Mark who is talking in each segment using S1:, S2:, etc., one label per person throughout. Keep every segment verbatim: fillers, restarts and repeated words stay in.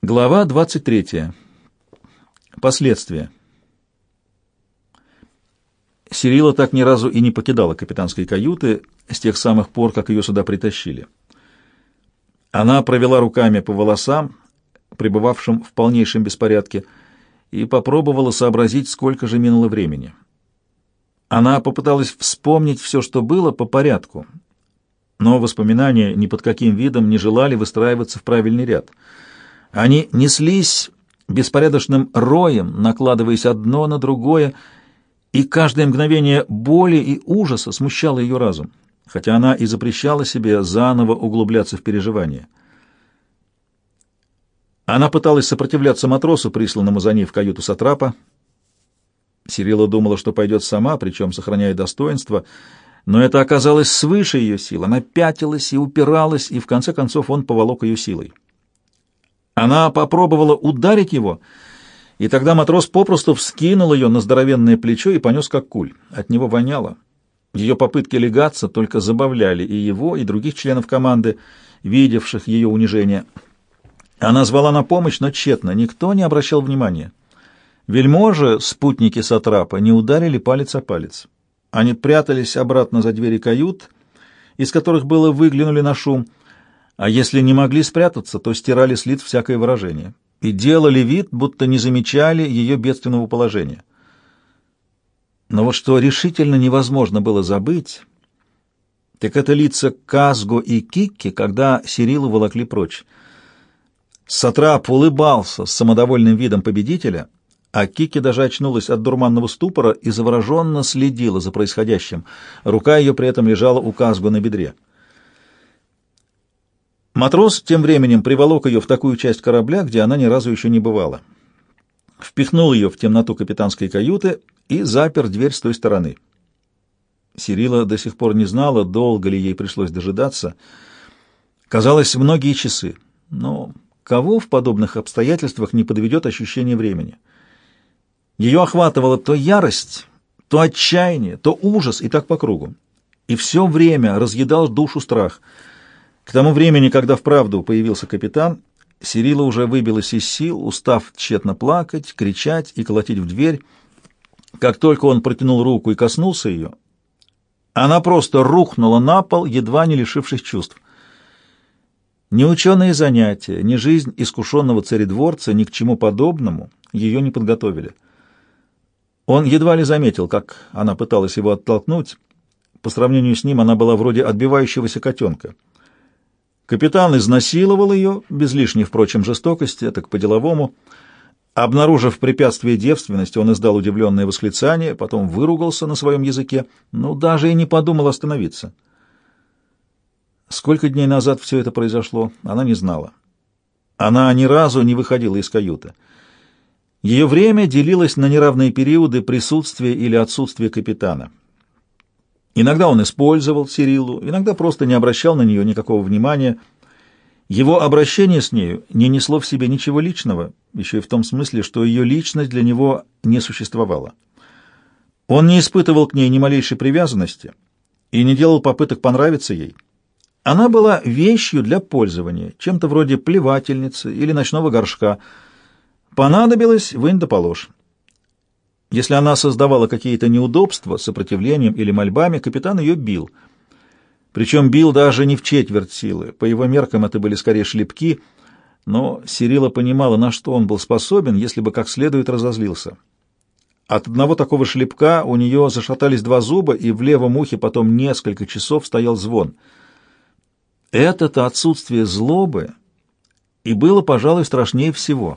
S1: Глава двадцать третья. Последствия. Сирила так ни разу и не покидала капитанской каюты с тех самых пор, как ее сюда притащили. Она провела руками по волосам, пребывавшим в полнейшем беспорядке, и попробовала сообразить, сколько же минуло времени. Она попыталась вспомнить все, что было, по порядку, но воспоминания ни под каким видом не желали выстраиваться в правильный ряд. Они неслись беспорядочным роем, накладываясь одно на другое, и каждое мгновение боли и ужаса смущало ее разум, хотя она и запрещала себе заново углубляться в переживания. Она пыталась сопротивляться матросу, присланному за ней в каюту сатрапа. Сирила думала, что пойдет сама, причем сохраняя достоинство, но это оказалось свыше ее сил. Она пятилась и упиралась, и в конце концов он поволок ее силой. Она попробовала ударить его, и тогда матрос попросту вскинул ее на здоровенное плечо и понес как куль. От него воняло. Ее попытки легаться только забавляли и его, и других членов команды, видевших ее унижение. Она звала на помощь, но тщетно, никто не обращал внимания. Вельможи, спутники сатрапа, не ударили палец о палец. Они прятались обратно за двери кают, из которых было выглянули на шум, а если не могли спрятаться, то стирали с лиц всякое выражение и делали вид, будто не замечали ее бедственного положения. Но вот что решительно невозможно было забыть, так это лица Казго и Кикки, когда Сирилу волокли прочь. Сатрап улыбался с самодовольным видом победителя, а Кикки даже очнулась от дурманного ступора и завороженно следила за происходящим. Рука ее при этом лежала у Казго на бедре. Матрос тем временем приволок ее в такую часть корабля, где она ни разу еще не бывала. Впихнул ее в темноту капитанской каюты и запер дверь с той стороны. Сирила до сих пор не знала, долго ли ей пришлось дожидаться. Казалось, многие часы. Но кого в подобных обстоятельствах не подведет ощущение времени? Ее охватывала то ярость, то отчаяние, то ужас, и так по кругу. И все время разъедал душу страх. К тому времени, когда вправду появился капитан, Сирила уже выбилась из сил, устав тщетно плакать, кричать и колотить в дверь. Как только он протянул руку и коснулся ее, она просто рухнула на пол, едва не лишившись чувств. Ни ученые занятия, ни жизнь искушенного царедворца ни к чему подобному ее не подготовили. Он едва ли заметил, как она пыталась его оттолкнуть. По сравнению с ним она была вроде отбивающегося котенка. Капитан изнасиловал ее, без лишней, впрочем, жестокости, так по-деловому. Обнаружив препятствие девственности, он издал удивленное восклицание, потом выругался на своем языке, но даже и не подумал остановиться. Сколько дней назад все это произошло, она не знала. Она ни разу не выходила из каюты. Ее время делилось на неравные периоды присутствия или отсутствия капитана. Иногда он использовал Сирилу, иногда просто не обращал на нее никакого внимания. Его обращение с нею не несло в себе ничего личного, еще и в том смысле, что ее личность для него не существовала. Он не испытывал к ней ни малейшей привязанности и не делал попыток понравиться ей. Она была вещью для пользования, чем-то вроде плевательницы или ночного горшка. Понадобилось — вынь да положь. Если она создавала какие-то неудобства сопротивлением или мольбами, капитан ее бил. Причем бил даже не в четверть силы. По его меркам это были скорее шлепки, но Сирила понимала, на что он был способен, если бы как следует разозлился. От одного такого шлепка у нее зашатались два зуба, и в левом ухе потом несколько часов стоял звон. Это-то отсутствие злобы и было, пожалуй, страшнее всего.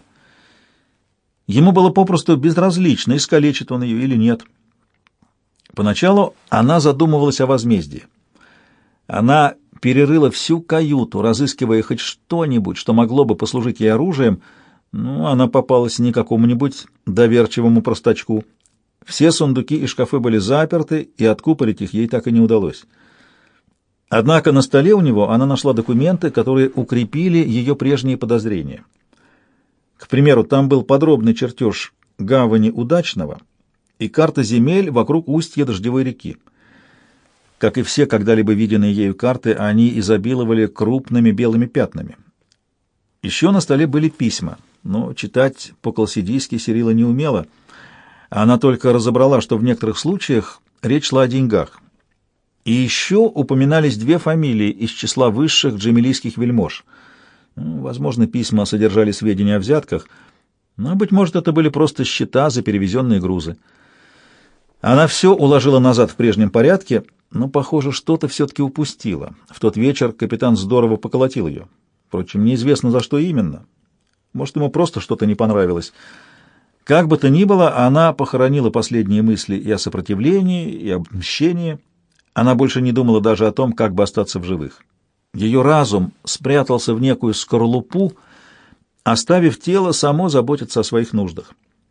S1: Ему было попросту безразлично, искалечит он ее или нет. Поначалу она задумывалась о возмездии. Она перерыла всю каюту, разыскивая хоть что-нибудь, что могло бы послужить ей оружием, но она попалась не какому-нибудь доверчивому простачку. Все сундуки и шкафы были заперты, и откупорить их ей так и не удалось. Однако на столе у него она нашла документы, которые укрепили ее прежние подозрения. К примеру, там был подробный чертеж гавани Удачного и карта земель вокруг устья дождевой реки. Как и все когда-либо виденные ею карты, они изобиловали крупными белыми пятнами. Еще на столе были письма, но читать по-колсидийски Сирила не умела. Она только разобрала, что в некоторых случаях речь шла о деньгах. И еще упоминались две фамилии из числа высших джемилийских вельмож. Ну, возможно, письма содержали сведения о взятках, но, быть может, это были просто счета за перевезенные грузы. Она все уложила назад в прежнем порядке, но, похоже, что-то все-таки упустила. В тот вечер капитан здорово поколотил ее. Впрочем, неизвестно, за что именно. Может, ему просто что-то не понравилось. Как бы то ни было, она похоронила последние мысли и о сопротивлении, и об мщении. Она больше не думала даже о том, как бы остаться в живых. Ее разум спрятался в некую скорлупу, оставив тело само заботиться о своих нуждах.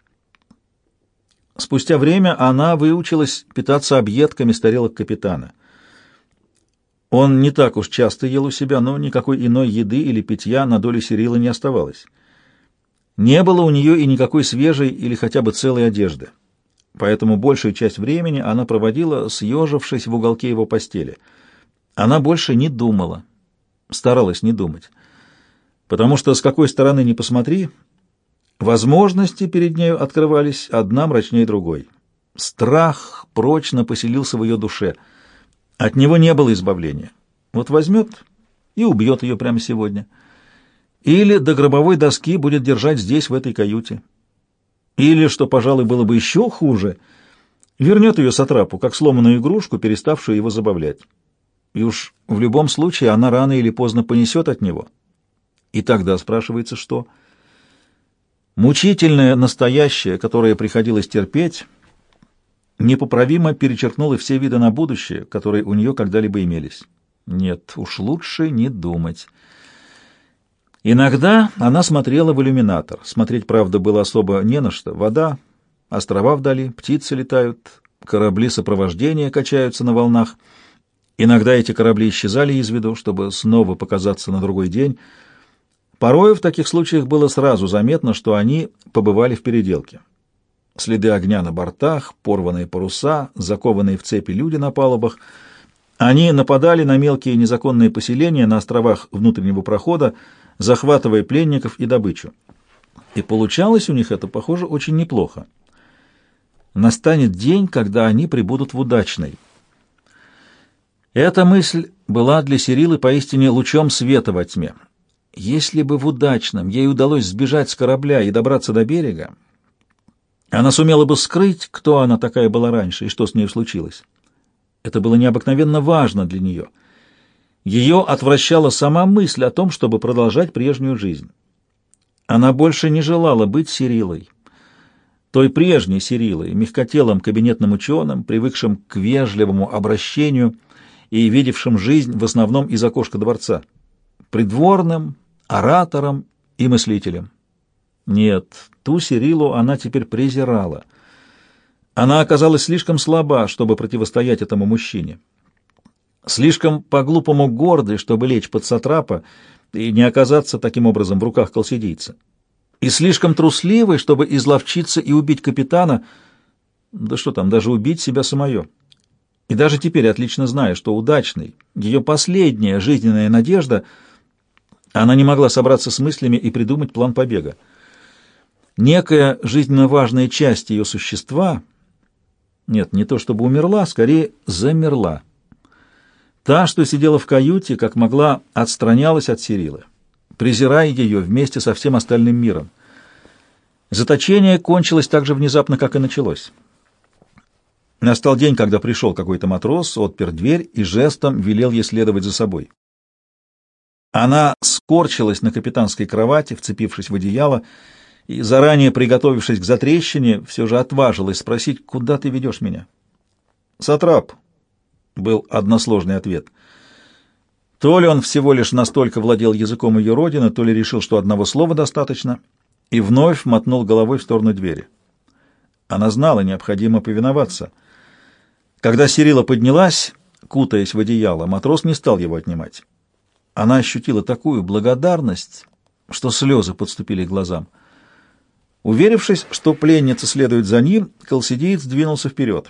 S1: Спустя время она выучилась питаться объедками с тарелок капитана. Он не так уж часто ел у себя, но никакой иной еды или питья на долю Сирила не оставалось. Не было у нее и никакой свежей или хотя бы целой одежды. Поэтому большую часть времени она проводила, съежившись в уголке его постели. Она больше не думала, старалась не думать. Потому что с какой стороны ни посмотри, возможности перед нею открывались одна мрачнее другой. Страх прочно поселился в ее душе. От него не было избавления. Вот возьмет и убьет ее прямо сегодня. Или до гробовой доски будет держать здесь, в этой каюте. Или, что, пожалуй, было бы еще хуже, вернет ее сатрапу, как сломанную игрушку, переставшую его забавлять. И уж в любом случае она рано или поздно понесет от него. И тогда спрашивается, что? Мучительное настоящее, которое приходилось терпеть, непоправимо перечеркнуло все виды на будущее, которые у нее когда-либо имелись. Нет, уж лучше не думать. Иногда она смотрела в иллюминатор. Смотреть, правда, было особо не на что. Вода, острова вдали, птицы летают, корабли сопровождения качаются на волнах. Иногда эти корабли исчезали из виду, чтобы снова показаться на другой день. Порой в таких случаях было сразу заметно, что они побывали в переделке. Следы огня на бортах, порванные паруса, закованные в цепи люди на палубах. Они нападали на мелкие незаконные поселения на островах внутреннего прохода, захватывая пленников и добычу. И получалось у них это, похоже, очень неплохо. Настанет день, когда они прибудут в Удачной. Эта мысль была для Сирилы поистине лучом света во тьме. Если бы в Удачном ей удалось сбежать с корабля и добраться до берега, она сумела бы скрыть, кто она такая была раньше и что с ней случилось. Это было необыкновенно важно для нее. Ее отвращала сама мысль о том, чтобы продолжать прежнюю жизнь. Она больше не желала быть Сирилой, той прежней Сирилой, мягкотелым кабинетным ученым, привыкшим к вежливому обращению и видевшим жизнь в основном из окошка дворца, придворным, оратором и мыслителем. Нет, ту Сирилу она теперь презирала. Она оказалась слишком слаба, чтобы противостоять этому мужчине. Слишком по-глупому гордой, чтобы лечь под сатрапа и не оказаться таким образом в руках колсидийца. И слишком трусливой, чтобы изловчиться и убить капитана, да что там, даже убить себя самое. И даже теперь, отлично зная, что Удачный, ее последняя жизненная надежда, она не могла собраться с мыслями и придумать план побега. Некая жизненно важная часть ее существа, нет, не то чтобы умерла, скорее замерла. Та, что сидела в каюте, как могла, отстранялась от Сирилы, презирая ее вместе со всем остальным миром. Заточение кончилось так же внезапно, как и началось. Настал день, когда пришел какой-то матрос, отпер дверь и жестом велел ей следовать за собой. Она скорчилась на капитанской кровати, вцепившись в одеяло, и, заранее приготовившись к затрещине, все же отважилась спросить, куда ты ведешь меня? «Сатрап», — был односложный ответ. То ли он всего лишь настолько владел языком ее родины, то ли решил, что одного слова достаточно, и вновь мотнул головой в сторону двери. Она знала, необходимо повиноваться. Когда Сирила поднялась, кутаясь в одеяло, матрос не стал его отнимать. Она ощутила такую благодарность, что слезы подступили к глазам. Уверившись, что пленница следует за ним, колсидиец двинулся вперед.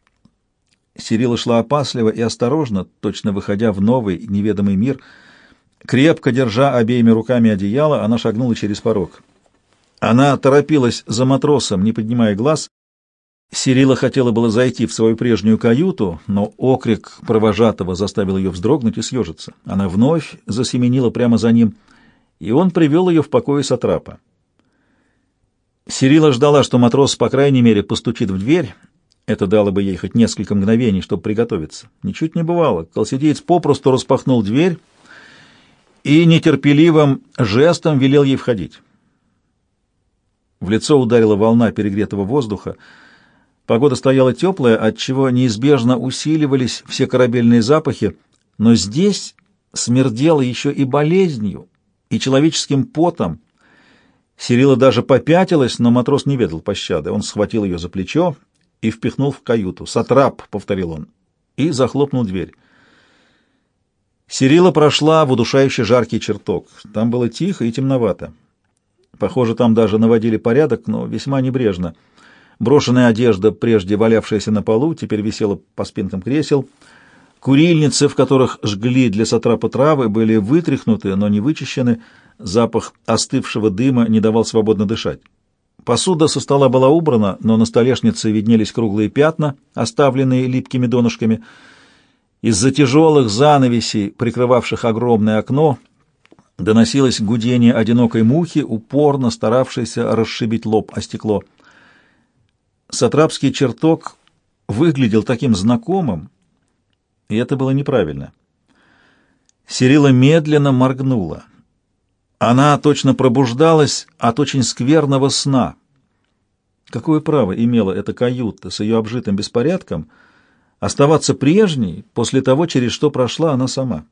S1: Сирила шла опасливо и осторожно, точно выходя в новый неведомый мир. Крепко держа обеими руками одеяло, она шагнула через порог. Она торопилась за матросом, не поднимая глаз. Сирила хотела было зайти в свою прежнюю каюту, но окрик провожатого заставил ее вздрогнуть и съежиться. Она вновь засеменила прямо за ним, и он привел ее в покои сатрапа. Сирила ждала, что матрос, по крайней мере, постучит в дверь. Это дало бы ей хоть несколько мгновений, чтобы приготовиться. Ничуть не бывало. Колсидеец попросту распахнул дверь и нетерпеливым жестом велел ей входить. В лицо ударила волна перегретого воздуха. Погода стояла теплая, отчего неизбежно усиливались все корабельные запахи, но здесь смердело еще и болезнью, и человеческим потом. Сирила даже попятилась, но матрос не ведал пощады. Он схватил ее за плечо и впихнул в каюту. «Сатрап», — повторил он, и захлопнул дверь. Сирила прошла в удушающе жаркий чертог. Там было тихо и темновато. Похоже, там даже наводили порядок, но весьма небрежно. Брошенная одежда, прежде валявшаяся на полу, теперь висела по спинкам кресел. Курильницы, в которых жгли для сатрапа травы, были вытряхнуты, но не вычищены. Запах остывшего дыма не давал свободно дышать. Посуда со стола была убрана, но на столешнице виднелись круглые пятна, оставленные липкими донышками. Из-за тяжелых занавесей, прикрывавших огромное окно, доносилось гудение одинокой мухи, упорно старавшейся расшибить лоб о стекло. Сатрапский чертог выглядел таким знакомым, и это было неправильно. Сирила медленно моргнула. Она точно пробуждалась от очень скверного сна. Какое право имела эта каюта с ее обжитым беспорядком оставаться прежней после того, через что прошла она сама?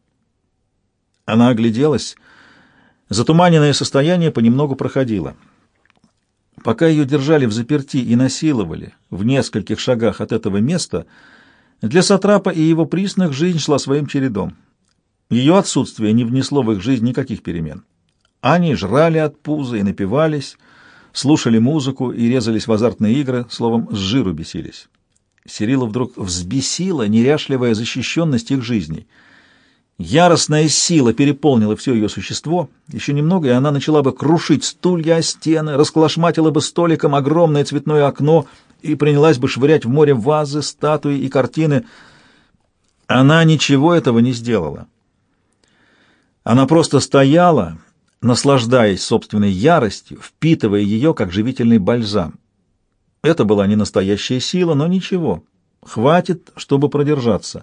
S1: Она огляделась. Затуманенное состояние понемногу проходило. Пока ее держали взаперти и насиловали в нескольких шагах от этого места, для сатрапа и его присных жизнь шла своим чередом. Ее отсутствие не внесло в их жизнь никаких перемен. Они жрали от пуза и напивались, слушали музыку и резались в азартные игры, словом, с жиру бесились. Сирила вдруг взбесила неряшливая защищенность их жизней. Яростная сила переполнила все ее существо. Еще немного, и она начала бы крушить стулья о стены, расколошматила бы столиком огромное цветное окно и принялась бы швырять в море вазы, статуи и картины. Она ничего этого не сделала. Она просто стояла, наслаждаясь собственной яростью, впитывая ее, как живительный бальзам. Это была не настоящая сила, но ничего. Хватит, чтобы продержаться.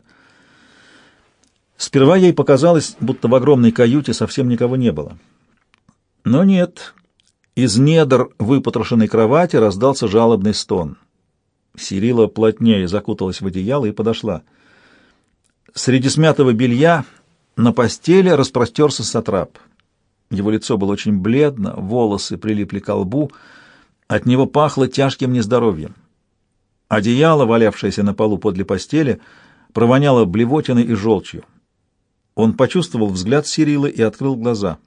S1: Сперва ей показалось, будто в огромной каюте совсем никого не было. Но нет. Из недр выпотрошенной кровати раздался жалобный стон. Сирила плотнее закуталась в одеяло и подошла. Среди смятого белья на постели распростерся сатрап. Его лицо было очень бледно, волосы прилипли к лбу, от него пахло тяжким нездоровьем. Одеяло, валявшееся на полу подле постели, провоняло блевотиной и желчью. Он почувствовал взгляд Сирилы и открыл глаза.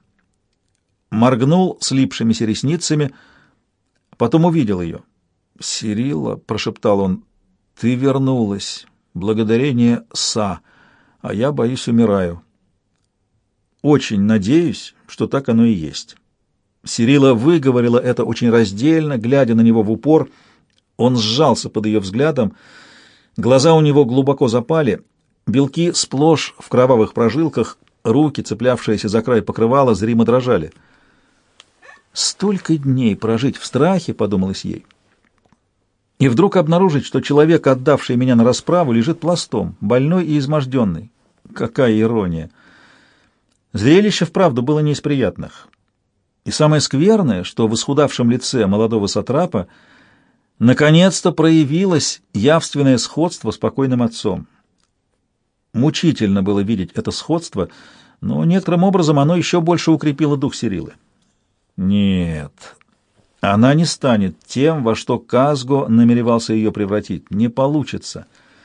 S1: Моргнул слипшимися ресницами, потом увидел ее. «Сирила», — прошептал он, — «ты вернулась. Благодарение Са, а я, боюсь, умираю». «Очень надеюсь, что так оно и есть». Сирила выговорила это очень раздельно, глядя на него в упор. Он сжался под ее взглядом, глаза у него глубоко запали, белки сплошь в кровавых прожилках, руки, цеплявшиеся за край покрывала, зримо дрожали. «Столько дней прожить в страхе», — подумалось ей, — «и вдруг обнаружить, что человек, отдавший меня на расправу, лежит пластом, больной и изможденный. Какая ирония!» Зрелище вправду было не из приятных. И самое скверное, что в исхудавшем лице молодого сатрапа наконец-то проявилось явственное сходство с покойным отцом. Мучительно было видеть это сходство, но некоторым образом оно еще больше укрепило дух Сирилы. Нет, она не станет тем, во что Казго намеревался ее превратить. Не получится.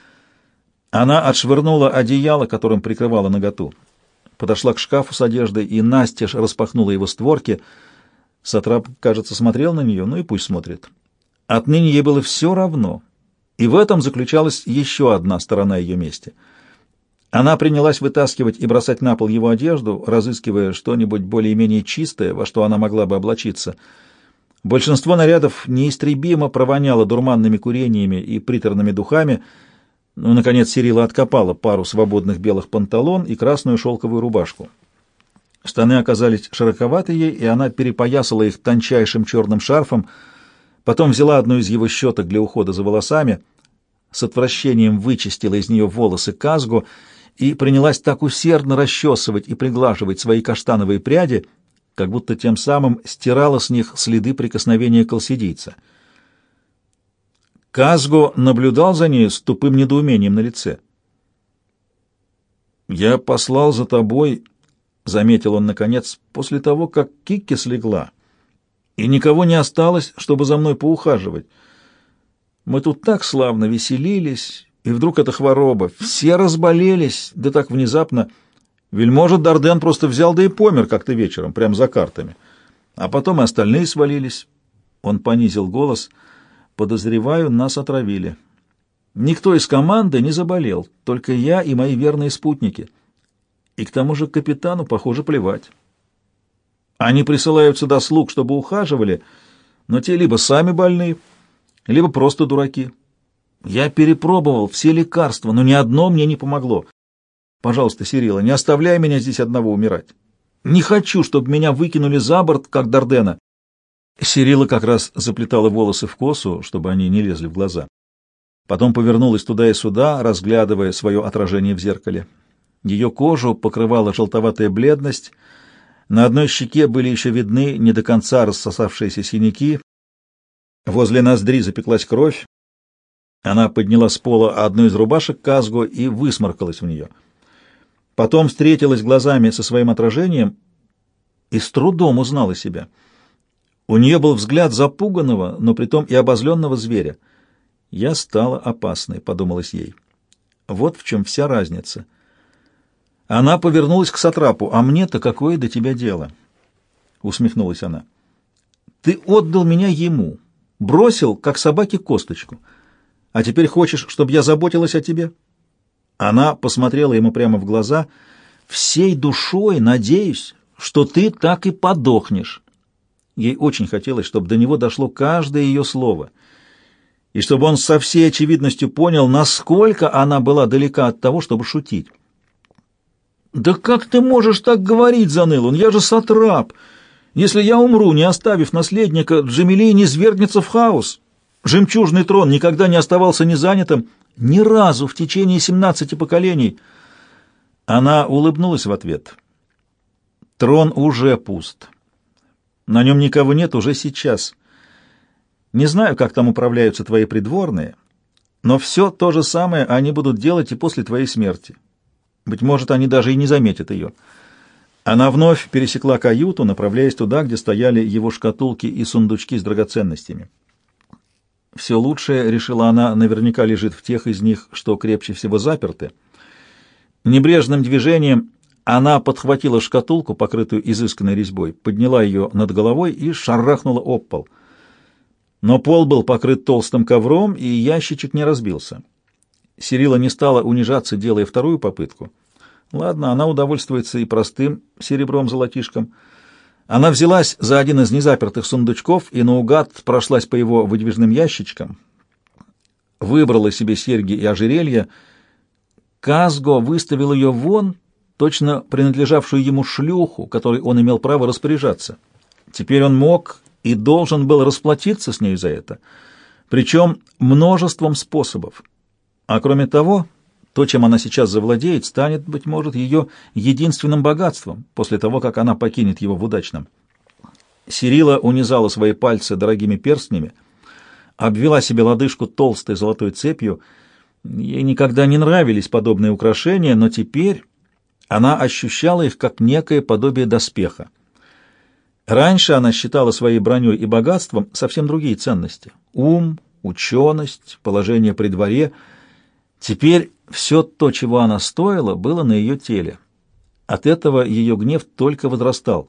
S1: Она отшвырнула одеяло, которым прикрывала наготу. Подошла к шкафу с одеждой и настежь распахнула его створки. Сатрап, кажется, смотрел на нее, ну и пусть смотрит. Отныне ей было все равно, и в этом заключалась еще одна сторона ее мести. Она принялась вытаскивать и бросать на пол его одежду, разыскивая что-нибудь более-менее чистое, во что она могла бы облачиться. Большинство нарядов неистребимо провоняло дурманными курениями и приторными духами, но, наконец, Сирила откопала пару свободных белых панталон и красную шелковую рубашку. Штаны оказались широковаты ей, и она перепоясала их тончайшим черным шарфом, потом взяла одну из его щеток для ухода за волосами, с отвращением вычистила из нее волосы Казго и принялась так усердно расчесывать и приглаживать свои каштановые пряди, как будто тем самым стирала с них следы прикосновения колсидийца. Казго наблюдал за ней с тупым недоумением на лице. «Я послал за тобой», — заметил он наконец, — «после того, как Кикки слегла, и никого не осталось, чтобы за мной поухаживать. Мы тут так славно веселились, и вдруг эта хвороба. Все разболелись, да так внезапно. Вельможа Дарден просто взял да и помер как-то вечером, прямо за картами. А потом и остальные свалились». Он понизил голос. «Подозреваю, нас отравили. Никто из команды не заболел, только я и мои верные спутники. И к тому же капитану, похоже, плевать. Они присылают сюда слуг, чтобы ухаживали, но те либо сами больны, либо просто дураки. Я перепробовал все лекарства, но ни одно мне не помогло. Пожалуйста, Сирила, не оставляй меня здесь одного умирать. Не хочу, чтобы меня выкинули за борт, как Дардена». Сирила как раз заплетала волосы в косу, чтобы они не лезли в глаза. Потом повернулась туда и сюда, разглядывая свое отражение в зеркале. Ее кожу покрывала желтоватая бледность, на одной щеке были еще видны не до конца рассосавшиеся синяки, возле ноздри запеклась кровь. Она подняла с пола одну из рубашек Казго и высморкалась в нее. Потом встретилась глазами со своим отражением и с трудом узнала себя. У нее был взгляд запуганного, но притом и обозленного зверя. «Я стала опасной», — подумалось ей. «Вот в чем вся разница». Она повернулась к сатрапу. «А мне-то какое до тебя дело?» — усмехнулась она. «Ты отдал меня ему, бросил, как собаке, косточку. А теперь хочешь, чтобы я заботилась о тебе?» Она посмотрела ему прямо в глаза. «Всей душой надеюсь, что ты так и подохнешь». Ей очень хотелось, чтобы до него дошло каждое ее слово, и чтобы он со всей очевидностью понял, насколько она была далека от того, чтобы шутить. «Да как ты можешь так говорить?» — заныл он. «Я же сатрап. Если я умру, не оставив наследника, Джамилей низвергнется в хаос. Жемчужный трон никогда не оставался незанятым ни разу в течение семнадцати поколений». Она улыбнулась в ответ. «Трон уже пуст. На нем никого нет уже сейчас. Не знаю, как там управляются твои придворные, но все то же самое они будут делать и после твоей смерти. Быть может, они даже и не заметят ее». Она вновь пересекла каюту, направляясь туда, где стояли его шкатулки и сундучки с драгоценностями. Все лучшее, решила она, наверняка лежит в тех из них, что крепче всего заперты. Небрежным движением она подхватила шкатулку, покрытую изысканной резьбой, подняла ее над головой и шарахнула об пол. Но пол был покрыт толстым ковром, и ящичек не разбился. Сирила не стала унижаться, делая вторую попытку. Ладно, она удовольствуется и простым серебром-золотишком. Она взялась за один из незапертых сундучков и наугад прошлась по его выдвижным ящичкам, выбрала себе серьги и ожерелья. Казго выставил ее вон, точно принадлежавшую ему шлюху, которой он имел право распоряжаться. Теперь он мог и должен был расплатиться с ней за это, причем множеством способов. А кроме того, то, чем она сейчас завладеет, станет, быть может, ее единственным богатством после того, как она покинет его в удачном. Сирила унизала свои пальцы дорогими перстнями, обвела себе лодыжку толстой золотой цепью. Ей никогда не нравились подобные украшения, но теперь она ощущала их как некое подобие доспеха. Раньше она считала своей броней и богатством совсем другие ценности — ум, ученость, положение при дворе. Теперь все то, чего она стоила, было на ее теле. От этого ее гнев только возрастал.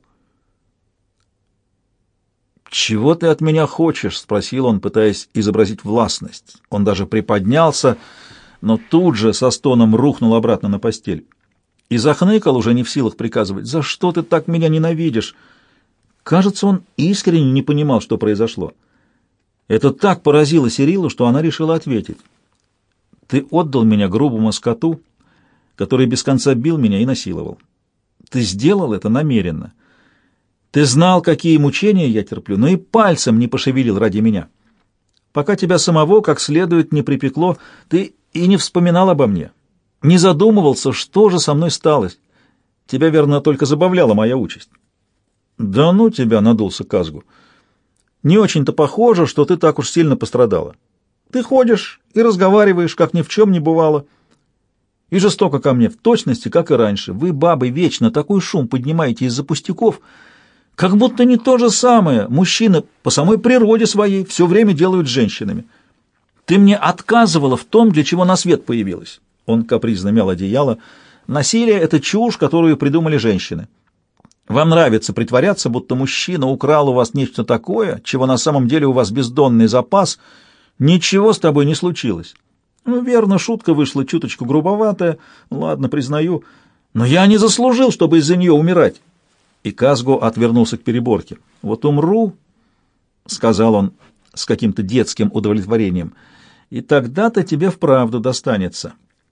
S1: «Чего ты от меня хочешь?» — спросил он, пытаясь изобразить властность. Он даже приподнялся, но тут же со стоном рухнул обратно на постель. И захныкал, уже не в силах приказывать: «За что ты так меня ненавидишь?» Кажется, он искренне не понимал, что произошло. Это так поразило Сирилу, что она решила ответить: «Ты отдал меня грубому скоту, который без конца бил меня и насиловал. Ты сделал это намеренно. Ты знал, какие мучения я терплю, но и пальцем не пошевелил ради меня. Пока тебя самого как следует не припекло, ты и не вспоминал обо мне, не задумывался, что же со мной сталось. Тебя, верно, только забавляла моя участь». «Да ну тебя!» — надулся Казгу. «Не очень-то похоже, что ты так уж сильно пострадала. Ты ходишь и разговариваешь, как ни в чем не бывало. И жестоко ко мне, в точности, как и раньше. Вы, бабы, вечно такой шум поднимаете из-за пустяков, как будто не то же самое. Мужчины по самой природе своей все время делают с женщинами. Ты мне отказывала в том, для чего на свет появилась». Он капризно мял одеяло. «Насилие — это чушь, которую придумали женщины. Вам нравится притворяться, будто мужчина украл у вас нечто такое, чего на самом деле у вас бездонный запас. Ничего с тобой не случилось. Ну, верно, шутка вышла чуточку грубоватая, ладно, признаю, но я не заслужил, чтобы из-за нее умирать». И Казгу отвернулся к переборке. «Вот умру», — сказал он с каким-то детским удовлетворением, — «и тогда-то тебе вправду достанется».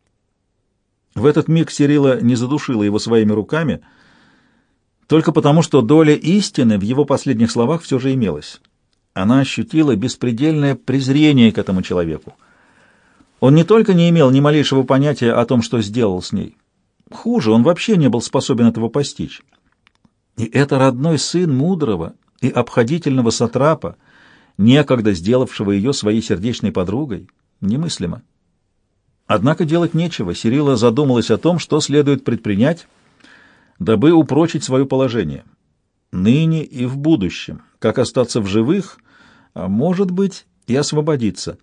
S1: В этот миг Сирила не задушила его своими руками, только потому, что доля истины в его последних словах все же имелась. Она ощутила беспредельное презрение к этому человеку. Он не только не имел ни малейшего понятия о том, что сделал с ней. Хуже, он вообще не был способен этого постичь. И это родной сын мудрого и обходительного сатрапа, некогда сделавшего ее своей сердечной подругой, немыслимо. Однако делать нечего. Сирила задумалась о том, что следует предпринять, дабы упрочить свое положение, ныне и в будущем, как остаться в живых, а может быть и освободиться.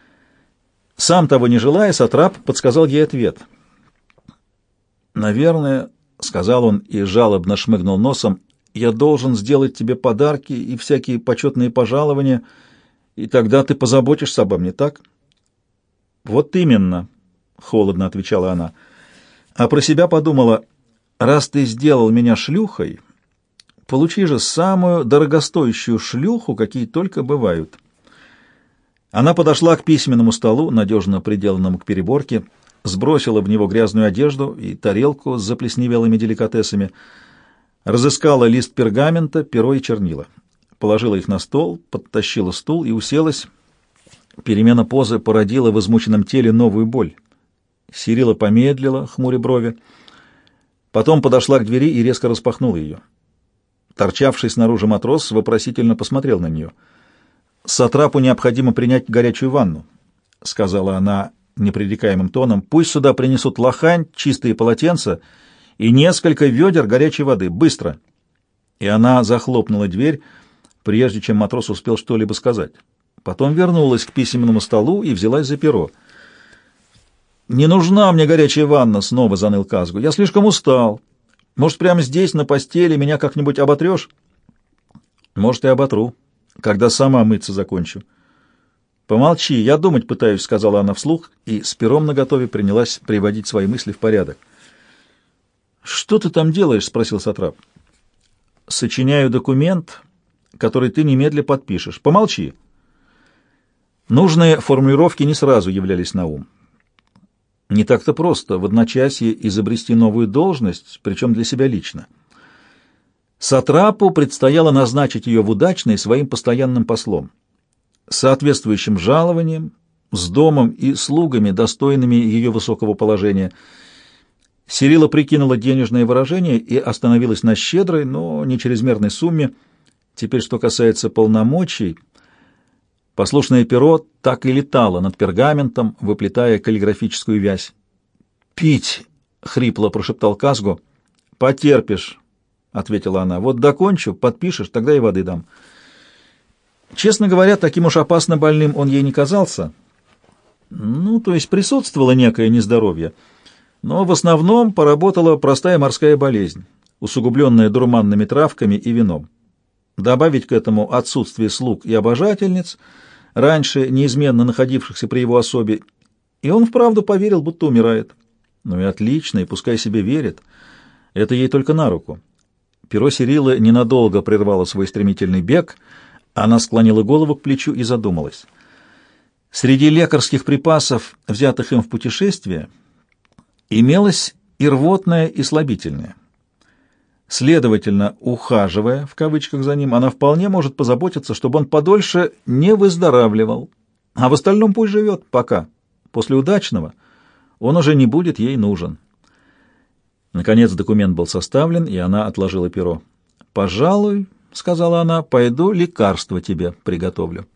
S1: Сам того не желая, сатрап подсказал ей ответ. «Наверное, — сказал он и жалобно шмыгнул носом, — я должен сделать тебе подарки и всякие почетные пожалования, и тогда ты позаботишься обо мне, так?» «Вот именно, — холодно отвечала она, — а про себя подумала: раз ты сделал меня шлюхой, получи же самую дорогостоящую шлюху, какие только бывают». Она подошла к письменному столу, надежно приделанному к переборке, сбросила в него грязную одежду и тарелку с заплесневелыми деликатесами, разыскала лист пергамента, перо и чернила, положила их на стол, подтащила стул и уселась. Перемена позы породила в измученном теле новую боль. Сирила помедлила, хмуря брови, потом подошла к двери и резко распахнула ее. Торчавший снаружи матрос вопросительно посмотрел на нее. «Сатрапу необходимо принять горячую ванну», — сказала она непререкаемым тоном. «Пусть сюда принесут лохань, чистые полотенца и несколько ведер горячей воды. Быстро!» И она захлопнула дверь, прежде чем матрос успел что-либо сказать. Потом вернулась к письменному столу и взялась за перо. «Не нужна мне горячая ванна», — снова заныл Казгу. «Я слишком устал. Может, прямо здесь, на постели, меня как-нибудь оботрешь?» «Может, и оботру, когда сама мыться закончу». «Помолчи, я думать пытаюсь», — сказала она вслух, и с пером наготове принялась приводить свои мысли в порядок. «Что ты там делаешь?» — спросил сатрап. «Сочиняю документ, который ты немедля подпишешь. Помолчи». Нужные формулировки не сразу являлись на ум. Не так-то просто в одночасье изобрести новую должность, причем для себя лично. Сатрапу предстояло назначить ее в удачной своим постоянным послом, с соответствующим жалованием, с домом и слугами, достойными ее высокого положения. Сирила прикинула денежное выражение и остановилась на щедрой, но не чрезмерной сумме. Теперь, что касается полномочий, послушное перо так и летало над пергаментом, выплетая каллиграфическую вязь. «Пить!» — хрипло прошептал Казгу. «Потерпишь», — ответила она. «Вот докончу, подпишешь, тогда и воды дам». Честно говоря, таким уж опасно больным он ей не казался. Ну, то есть присутствовало некое нездоровье, но в основном поработала простая морская болезнь, усугубленная дурманными травками и вином. Добавить к этому отсутствие слуг и обожательниц, раньше неизменно находившихся при его особе, И он вправду поверил, будто умирает. Ну и отлично, и пускай себе верит. Это ей только на руку. Перо Сирилы ненадолго прервало свой стремительный бег. Она склонила голову к плечу и задумалась. Среди лекарских припасов, взятых им в путешествие, имелось и рвотное, и слабительное. Следовательно, ухаживая, в кавычках, за ним, она вполне может позаботиться, чтобы он подольше не выздоравливал. А в остальном пусть живет, пока. После удачного он уже не будет ей нужен. Наконец документ был составлен, и она отложила перо. «Пожалуй, — сказала она, — пойду лекарство тебе приготовлю».